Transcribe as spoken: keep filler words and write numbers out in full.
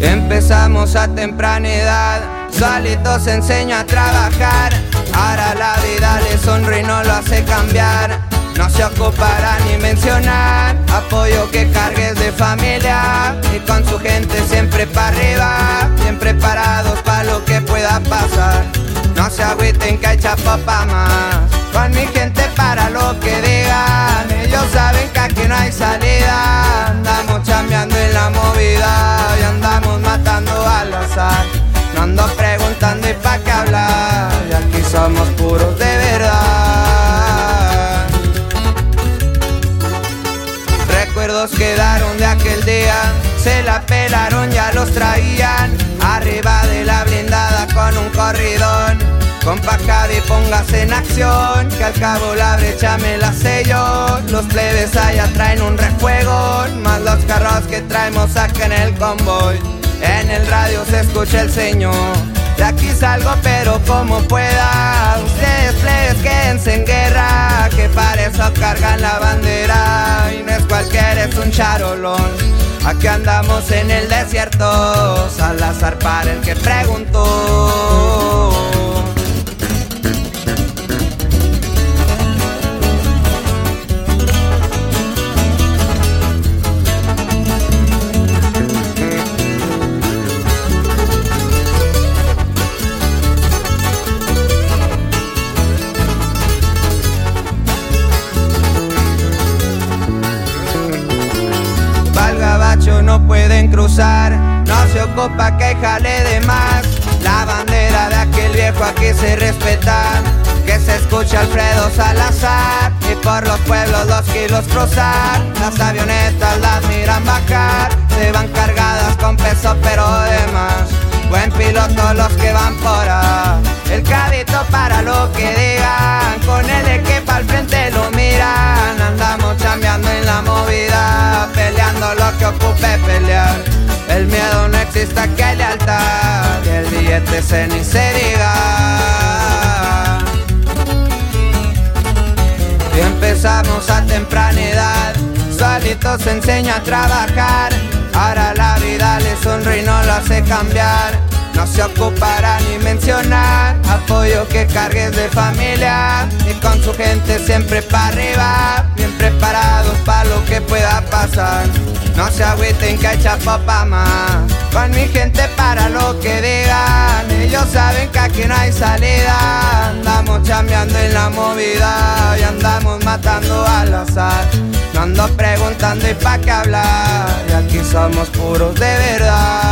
Empezamos a temprana edad, solitos se enseña a trabajar. Ahora la vida le sonríe y no lo hace cambiar. No se ocupará ni mencionar apoyo que cargues de familia. Y con su gente siempre para arriba, bien preparados para lo que pueda pasar. No se agüiten que hay chapo pa' más. Con mi gente para lo que digan. Ellos saben que aquí no hay salida. Andamos chambeando en la movida y andamos matando al azar. No ando preguntando y pa' qué hablar. Y aquí somos puros de verdad. Recuerdos quedaron de aquel día. Se la pelaron, ya los traían. Arriba de la blindada con un corridón. Compa Javi, póngase en acción, que al cabo la brecha me la sé yo. Los plebes allá traen un rejuego, más los carros que traemos acá en el convoy. En el radio se escucha el señor. De aquí salgo pero como pueda. Ustedes plebes quédense en guerra, que para eso cargan la bandera. Y no es cualquiera, es un charolón. Aquí andamos en el desierto, Salazar para el que preguntó. No pueden cruzar, no se ocupa que jale de más. La bandera de aquel viejo aquí se respeta. Que se escucha Alfredo Salazar. Y por los pueblos los kilos cruzar. Las avionetas las miran bajar. Se van cargadas con peso pero de más. Buen piloto los que van por ahí. El cabito para lo que digan. Con el equipo al frente lo miran. Andamos chambeando en la movida, peleando lo que ocupe pelear. El miedo no existe, aquí hay lealtad. Y el billete se ni se diga. Y empezamos a temprana edad, solitos se enseña a trabajar. Ahora la vida le sonríe y no lo hace cambiar. No se ocupará ni mencionar apoyo que cargues de familia. Y con su gente siempre para arriba, bien preparados para lo que pueda pasar. No se agüiten que hay chapo pa' más. Con mi gente para lo que digan. Ellos saben que aquí no hay salida. Andamos chambeando en la movida y andamos matando al azar. No ando preguntando y pa' qué hablar. Y aquí somos puros de verdad.